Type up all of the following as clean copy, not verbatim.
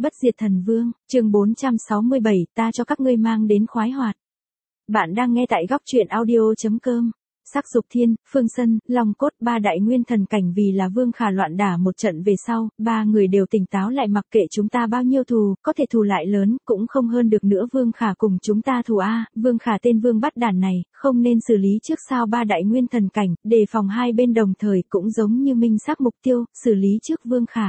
Bất diệt thần vương, chương 467, ta cho các ngươi mang đến khoái hoạt. Bạn đang nghe tại góc truyện audio.com. Sắc dục thiên, Phương Sân, Long Cốt, ba đại nguyên thần cảnh vì là Vương Khả loạn đả một trận về sau, ba người đều tỉnh táo lại, mặc kệ chúng ta bao nhiêu thù, có thể thù lại lớn, cũng không hơn được nữa Vương Khả cùng chúng ta thù a. Vương Khả tên Vương bắt đản này, không nên xử lý trước sao ba đại nguyên thần cảnh, đề phòng hai bên đồng thời cũng giống như minh xác mục tiêu, xử lý trước Vương Khả.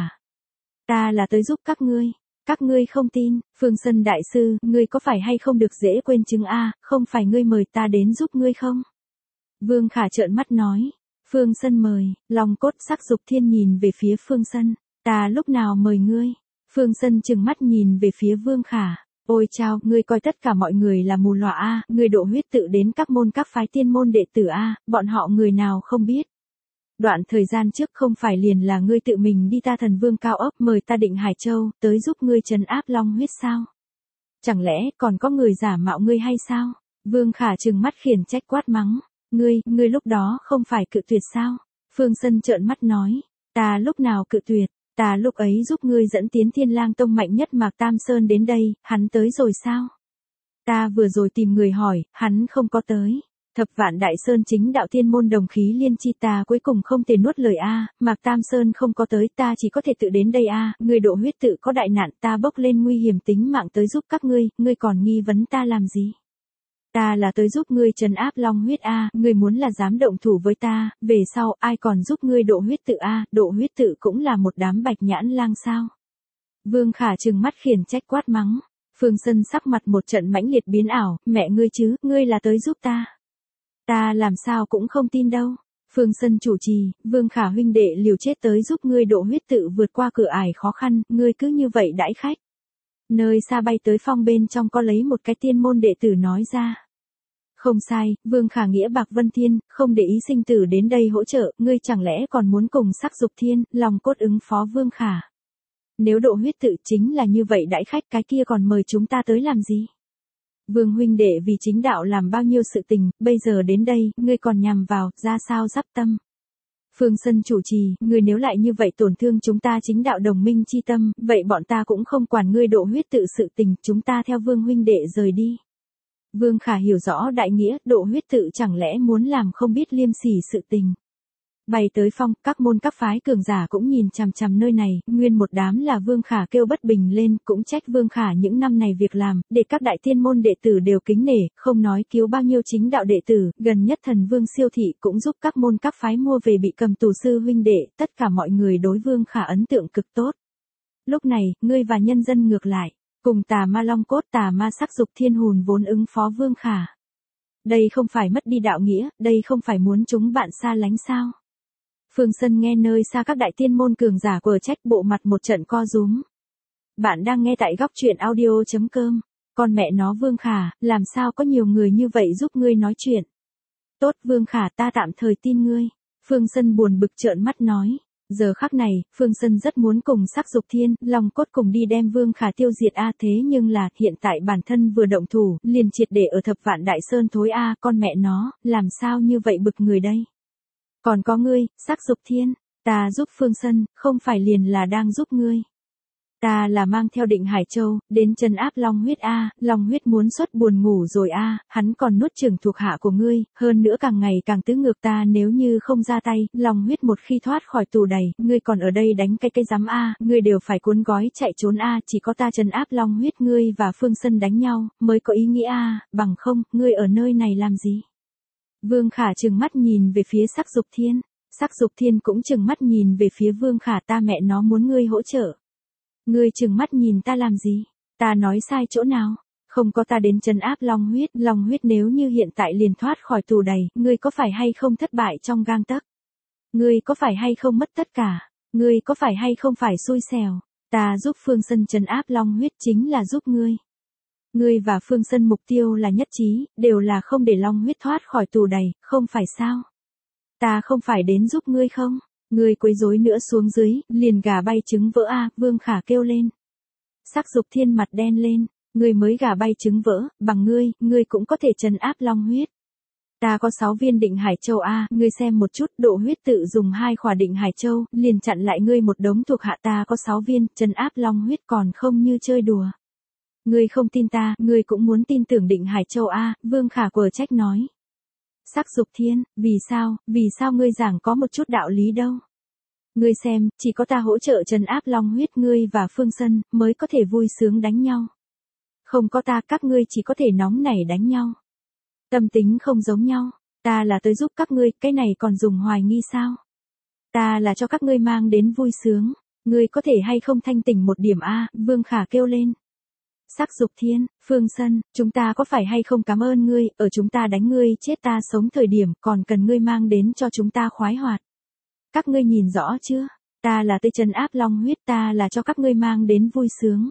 Ta là tới giúp các ngươi không tin, Phương Sân đại sư, ngươi có phải hay không được dễ quên chứng a, không phải ngươi mời ta đến giúp ngươi không? Vương Khả trợn mắt nói, Phương Sân mời, Long Cốt Sắc dục thiên nhìn về phía Phương Sân, ta lúc nào mời ngươi? Phương Sân trừng mắt nhìn về phía Vương Khả, ôi chao, ngươi coi tất cả mọi người là mù lòa a, ngươi độ huyết tự đến các môn các phái tiên môn đệ tử a, bọn họ người nào không biết. Đoạn thời gian trước không phải liền là ngươi tự mình đi ta thần vương cao ốc mời ta Định Hải Châu, tới giúp ngươi trấn áp long huyết sao? Chẳng lẽ còn có người giả mạo ngươi hay sao? Vương Khả trừng mắt khiển trách quát mắng, ngươi lúc đó không phải cự tuyệt sao? Phương Sân trợn mắt nói, ta lúc nào cự tuyệt, ta lúc ấy giúp ngươi dẫn tiến Thiên Lang Tông mạnh nhất Mạc Tam Sơn đến đây, hắn tới rồi sao? Ta vừa rồi tìm người hỏi, hắn không có tới. Thập vạn đại sơn chính đạo thiên môn đồng khí liên chi ta cuối cùng không thể nuốt lời a, Mạc Tam Sơn không có tới, ta chỉ có thể tự đến đây a, người độ huyết tự có đại nạn, ta bốc lên nguy hiểm tính mạng tới giúp các ngươi còn nghi vấn ta làm gì? Ta là tới giúp ngươi trấn áp long huyết a, ngươi muốn là dám động thủ với ta, về sau ai còn giúp ngươi độ huyết tự a, độ huyết tự cũng là một đám bạch nhãn lang sao? Vương Khả trừng mắt khiển trách quát mắng, Phương Sân sắc mặt một trận mãnh liệt biến ảo, mẹ ngươi chứ, ngươi là tới giúp ta. Ta làm sao cũng không tin đâu. Phương Sân chủ trì, Vương Khả huynh đệ liều chết tới giúp ngươi độ huyết tự vượt qua cửa ải khó khăn, ngươi cứ như vậy đãi khách. Nơi xa bay tới phong bên trong có lấy một cái tiên môn đệ tử nói ra. Không sai, Vương Khả nghĩa bạc vân thiên, không để ý sinh tử đến đây hỗ trợ, ngươi chẳng lẽ còn muốn cùng Sắc dục thiên, Long Cốt ứng phó Vương Khả. Nếu độ huyết tự chính là như vậy đãi khách, cái kia còn mời chúng ta tới làm gì? Vương huynh đệ vì chính đạo làm bao nhiêu sự tình, bây giờ đến đây, ngươi còn nhằm vào, ra sao giáp tâm. Phương Sân chủ trì, ngươi nếu lại như vậy tổn thương chúng ta chính đạo đồng minh chi tâm, vậy bọn ta cũng không quản ngươi độ huyết tự sự tình, chúng ta theo Vương huynh đệ rời đi. Vương Khả hiểu rõ đại nghĩa, độ huyết tự chẳng lẽ muốn làm không biết liêm sỉ sự tình. Bay tới phong, các môn các phái cường giả cũng nhìn chằm chằm nơi này, nguyên một đám là Vương Khả kêu bất bình lên, cũng trách Vương Khả những năm này việc làm, để các đại tiên môn đệ tử đều kính nể, không nói cứu bao nhiêu chính đạo đệ tử, gần nhất thần Vương siêu thị cũng giúp các môn các phái mua về bị cầm tù sư huynh đệ, tất cả mọi người đối Vương Khả ấn tượng cực tốt. Lúc này, ngươi và nhân dân ngược lại, cùng tà ma Long Cốt tà ma Sắc dục thiên hùn vốn ứng phó Vương Khả. Đây không phải mất đi đạo nghĩa, đây không phải muốn chúng bạn xa lánh sao? Phương Sân nghe nơi xa các đại tiên môn cường giả quở trách, bộ mặt một trận co rúm. Bạn đang nghe tại góc truyện audio.com. Con mẹ nó Vương Khả, làm sao có nhiều người như vậy giúp ngươi nói chuyện? Tốt Vương Khả, ta tạm thời tin ngươi. Phương Sân buồn bực trợn mắt nói. Giờ khắc này, Phương Sân rất muốn cùng Sắc dục thiên, Long Cốt cùng đi đem Vương Khả tiêu diệt a, thế nhưng là, hiện tại bản thân vừa động thủ, liền triệt để ở thập vạn đại sơn thối a, con mẹ nó, làm sao như vậy bực người đây? Còn có ngươi, Sắc dục thiên, ta giúp Phương Sân, không phải liền là đang giúp ngươi. Ta là mang theo Định Hải Châu, đến trấn áp long huyết a, long huyết muốn xuất buồn ngủ rồi a, hắn còn nuốt chửng thuộc hạ của ngươi, hơn nữa càng ngày càng tứ ngược ta, nếu như không ra tay, long huyết một khi thoát khỏi tù đầy, ngươi còn ở đây đánh cái giám a, ngươi đều phải cuốn gói chạy trốn a, chỉ có ta trấn áp long huyết ngươi và Phương Sân đánh nhau, mới có ý nghĩa a, bằng không, ngươi ở nơi này làm gì? Vương Khả trừng mắt nhìn về phía Sắc dục thiên, Sắc dục thiên cũng trừng mắt nhìn về phía Vương Khả, ta mẹ nó muốn ngươi hỗ trợ. Ngươi trừng mắt nhìn ta làm gì? Ta nói sai chỗ nào? Không có ta đến trấn áp long huyết nếu như hiện tại liền thoát khỏi tù đầy, ngươi có phải hay không thất bại trong gang tấc? Ngươi có phải hay không mất tất cả? Ngươi có phải hay không phải xui xẻo? Ta giúp Phương Sân trấn áp long huyết chính là giúp ngươi. Ngươi và Phương Sân mục tiêu là nhất trí, đều là không để long huyết thoát khỏi tù đầy, không phải sao? Ta không phải đến giúp ngươi không? Ngươi quấy rối nữa xuống dưới, liền gà bay trứng vỡ a, Vương Khả kêu lên. Sắc dục thiên mặt đen lên, ngươi mới gà bay trứng vỡ, bằng ngươi cũng có thể trấn áp long huyết. Ta có 6 viên định Hải Châu a, ngươi xem một chút, Độ Huyết tự dùng 2 khỏa định Hải Châu, liền chặn lại ngươi một đống thuộc hạ. Ta có 6 viên, trấn áp Long huyết còn không như chơi đùa. Ngươi không tin ta, ngươi cũng muốn tin tưởng định Hải Châu a, Vương Khả quở trách nói. Sắc Dục Thiên, vì sao ngươi giảng có một chút đạo lý đâu? Ngươi xem, chỉ có ta hỗ trợ trấn áp Long huyết, ngươi và Phương Sân mới có thể vui sướng đánh nhau. Không có ta, các ngươi chỉ có thể nóng nảy đánh nhau. Tâm tính không giống nhau, ta là tới giúp các ngươi, cái này còn dùng hoài nghi sao? Ta là cho các ngươi mang đến vui sướng, ngươi có thể hay không thanh tỉnh một điểm a, Vương Khả kêu lên. Sắc Dục Thiên, Phương Sân, chúng ta có phải hay không cảm ơn ngươi, ở chúng ta đánh ngươi chết ta sống thời điểm còn cần ngươi mang đến cho chúng ta khoái hoạt. Các ngươi nhìn rõ chưa, ta là tới trấn áp Long huyết, ta là cho các ngươi mang đến vui sướng.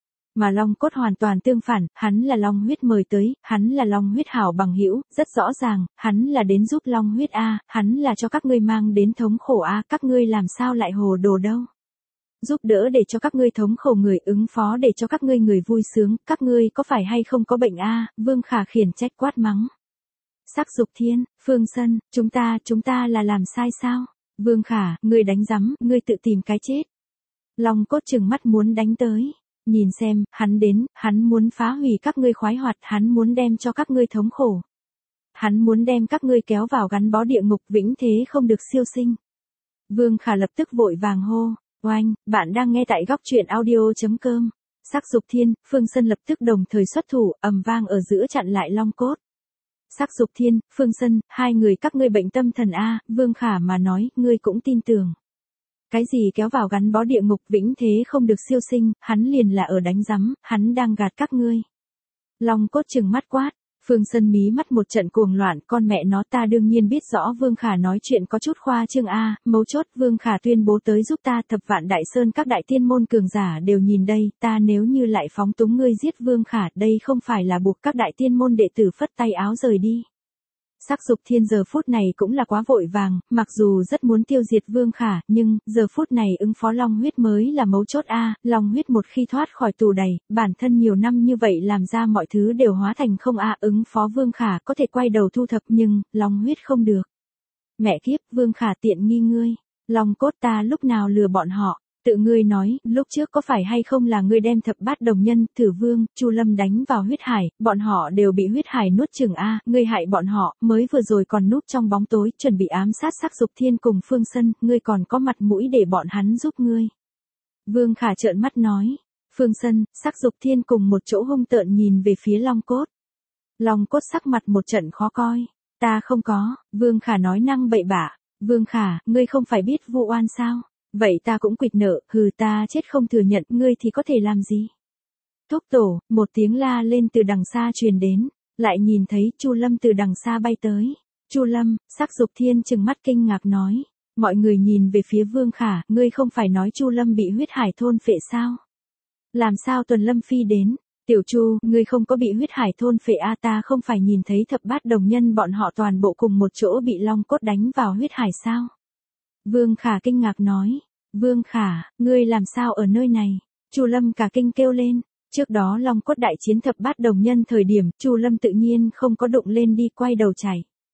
Mà Long Cốt hoàn toàn tương phản, hắn là Long huyết mời tới, hắn là Long huyết hảo bằng hữu, rất rõ ràng, hắn là đến giúp Long huyết a, hắn là cho các ngươi mang đến thống khổ a, các ngươi làm sao lại hồ đồ đâu. Giúp đỡ để cho các ngươi thống khổ người, ứng phó để cho các ngươi người vui sướng, các ngươi có phải hay không có bệnh a, Vương Khả khiển trách quát mắng. Sắc Dục Thiên, Phương Sân, chúng ta là làm sai sao? Vương Khả, ngươi đánh rắm, ngươi tự tìm cái chết. Long Cốt trừng mắt muốn đánh tới. Nhìn xem, hắn đến, hắn muốn phá hủy các ngươi khoái hoạt, hắn muốn đem cho các ngươi thống khổ. Hắn muốn đem các ngươi kéo vào gắn bó địa ngục vĩnh thế không được siêu sinh. Vương Khả lập tức vội vàng hô, oanh, bạn đang nghe tại góc truyện audio.com. Sắc Dục Thiên, Phương Sân lập tức đồng thời xuất thủ, ầm vang ở giữa chặn lại Long Cốt. Sắc Dục Thiên, Phương Sân, hai người các ngươi bệnh tâm thần a, Vương Khả mà nói, ngươi cũng tin tưởng. Cái gì kéo vào gắn bó địa ngục vĩnh thế không được siêu sinh, hắn liền là ở đánh rắm, hắn đang gạt các ngươi. Long Cốt trừng mắt quát, Phương Sân mí mắt một trận cuồng loạn, con mẹ nó, ta đương nhiên biết rõ Vương Khả nói chuyện có chút khoa trương a, mấu chốt Vương Khả tuyên bố tới giúp ta, Thập Vạn Đại Sơn các đại tiên môn cường giả đều nhìn đây, ta nếu như lại phóng túng ngươi giết Vương Khả, đây không phải là buộc các đại tiên môn đệ tử phất tay áo rời đi. Sắc Dục Thiên giờ phút này cũng là quá vội vàng, mặc dù rất muốn tiêu diệt Vương Khả, nhưng, giờ phút này ứng phó Long huyết mới là mấu chốt a, Long huyết một khi thoát khỏi tù đầy, bản thân nhiều năm như vậy làm ra mọi thứ đều hóa thành không a, ứng phó Vương Khả có thể quay đầu thu thập nhưng, Long huyết không được. Mẹ kiếp, Vương Khả tiện nghi ngươi, Long Cốt ta lúc nào lừa bọn họ. Tự ngươi nói, lúc trước có phải hay không là ngươi đem Thập Bát Đồng Nhân, Thử Vương, Chu Lâm đánh vào huyết hải, bọn họ đều bị huyết hải nuốt chửng a, ngươi hại bọn họ, mới vừa rồi còn núp trong bóng tối, chuẩn bị ám sát Sắc Dục Thiên cùng Phương Sân, ngươi còn có mặt mũi để bọn hắn giúp ngươi. Vương Khả trợn mắt nói, Phương Sân, Sắc Dục Thiên cùng một chỗ hung tợn nhìn về phía Long Cốt. Long Cốt sắc mặt một trận khó coi, ta không có, Vương Khả nói năng bậy bạ, Vương Khả, ngươi không phải biết vu oan sao? Vậy ta cũng quỵt nợ, hừ, ta chết không thừa nhận, ngươi thì có thể làm gì? Thúc tổ, một tiếng la lên từ đằng xa truyền đến, lại nhìn thấy Chu Lâm từ đằng xa bay tới. Chu Lâm, Sắc Dục Thiên trừng mắt kinh ngạc nói, mọi người nhìn về phía Vương Khả, ngươi không phải nói Chu Lâm bị huyết hải thôn phệ sao? Làm sao Tuần Lâm Phi đến? Tiểu Chu, ngươi không có bị huyết hải thôn phệ a, ta không phải nhìn thấy Thập Bát Đồng Nhân bọn họ toàn bộ cùng một chỗ bị Long Cốt đánh vào huyết hải sao? Vương Khả kinh ngạc nói, Vương Khả, ngươi làm sao ở nơi này? Chu Lâm cả kinh kêu lên, trước đó Long Cốt đại chiến Thập Bát Đồng Nhân thời điểm, Chu Lâm tự nhiên không có đụng lên đi, quay đầu chạy.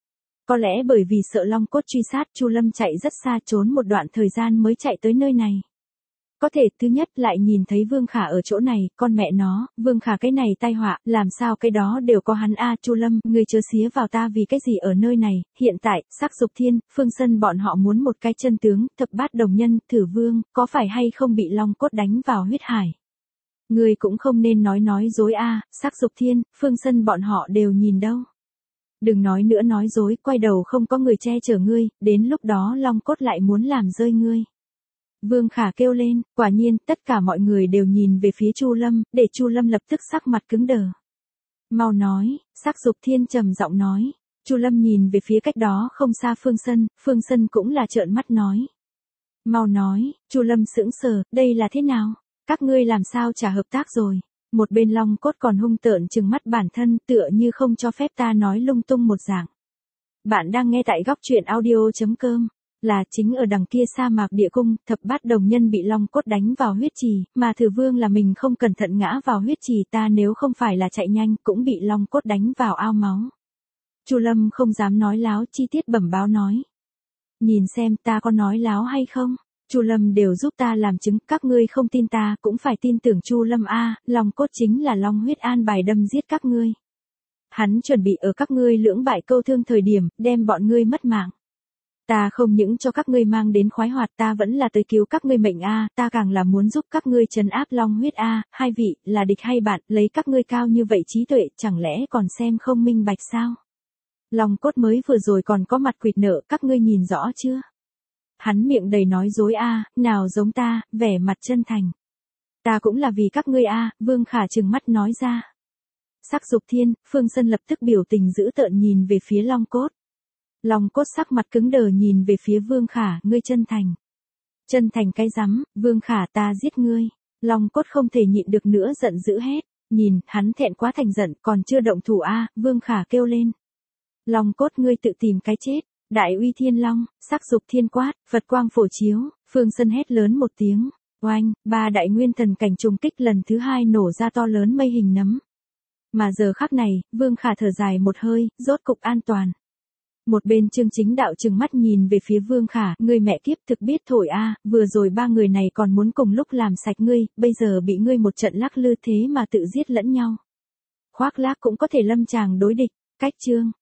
Có lẽ bởi vì sợ Long Cốt truy sát, Chu Lâm chạy rất xa, trốn một đoạn thời gian mới chạy tới nơi này. Có thể, thứ nhất lại nhìn thấy Vương Khả ở chỗ này, con mẹ nó, Vương Khả cái này tai họa, làm sao cái đó đều có hắn a, Chu Lâm, ngươi chớ xía vào ta vì cái gì ở nơi này, hiện tại, Sắc Dục Thiên, Phương Sân bọn họ muốn một cái chân tướng, Thập Bát Đồng Nhân, Thử Vương, có phải hay không bị Long Cốt đánh vào huyết hải. Ngươi cũng không nên nói dối a, Sắc Dục Thiên, Phương Sân bọn họ đều nhìn đâu. Đừng nói nữa nói dối, quay đầu không có người che chở ngươi, đến lúc đó Long Cốt lại muốn làm rơi ngươi. Vương Khả kêu lên, quả nhiên, tất cả mọi người đều nhìn về phía Chu Lâm, để Chu Lâm lập tức sắc mặt cứng đờ. Mau nói, Sắc Dục Thiên trầm giọng nói. Chu Lâm nhìn về phía cách đó không xa Phương Sân cũng là trợn mắt nói. Mau nói, Chu Lâm sững sờ, đây là thế nào? Các ngươi làm sao chả hợp tác rồi? Một bên Long Cốt còn hung tợn trừng mắt bản thân, tựa như không cho phép ta nói lung tung một dạng. Bạn đang nghe tại góc truyện audio.com. Là chính ở đằng kia sa mạc địa cung, Thập Bát Đồng Nhân bị Long Cốt đánh vào huyết trì, mà Thử Vương là mình không cẩn thận ngã vào huyết trì, ta nếu không phải là chạy nhanh cũng bị Long Cốt đánh vào ao máu. Chu Lâm không dám nói láo, chi tiết bẩm báo nói. Nhìn xem ta có nói láo hay không? Chu Lâm đều giúp ta làm chứng, các ngươi không tin ta cũng phải tin tưởng Chu Lâm a, Long Cốt chính là Long Huyết an bài đâm giết các ngươi. Hắn chuẩn bị ở các ngươi lưỡng bại câu thương thời điểm, đem bọn ngươi mất mạng. Ta không những cho các ngươi mang đến khoái hoạt, ta vẫn là tới cứu các ngươi mệnh a, ta càng là muốn giúp các ngươi trấn áp Long Huyết a, hai vị, là địch hay bạn, lấy các ngươi cao như vậy trí tuệ, chẳng lẽ còn xem không minh bạch sao? Long Cốt mới vừa rồi còn có mặt quỵt nợ, các ngươi nhìn rõ chưa? Hắn miệng đầy nói dối a, nào giống ta, vẻ mặt chân thành. Ta cũng là vì các ngươi a, Vương Khả trừng mắt nói ra. Sắc Dục Thiên, Phương Sân lập tức biểu tình dữ tợn nhìn về phía Long Cốt. Long Cốt sắc mặt cứng đờ nhìn về phía Vương Khả, ngươi chân thành. Chân thành cái rắm, Vương Khả ta giết ngươi. Long Cốt không thể nhịn được nữa giận dữ hét. Nhìn, hắn thẹn quá thành giận, còn chưa động thủ a, Vương Khả kêu lên. Long Cốt ngươi tự tìm cái chết. Đại uy thiên long, sắc dục thiên quát, Phật quang phổ chiếu, Phương Sân hét lớn một tiếng. Oanh, ba đại nguyên thần cảnh trùng kích lần thứ hai nổ ra to lớn mây hình nấm. Mà giờ khắc này, Vương Khả thở dài một hơi, rốt cục an toàn. Một bên Trương Chính Đạo trừng mắt nhìn về phía Vương Khả, ngươi mẹ kiếp thực biết thổi a, vừa rồi ba người này còn muốn cùng lúc làm sạch ngươi, bây giờ bị ngươi một trận lắc lư thế mà tự giết lẫn nhau. Khoác lác cũng có thể lâm chàng đối địch, cách chương.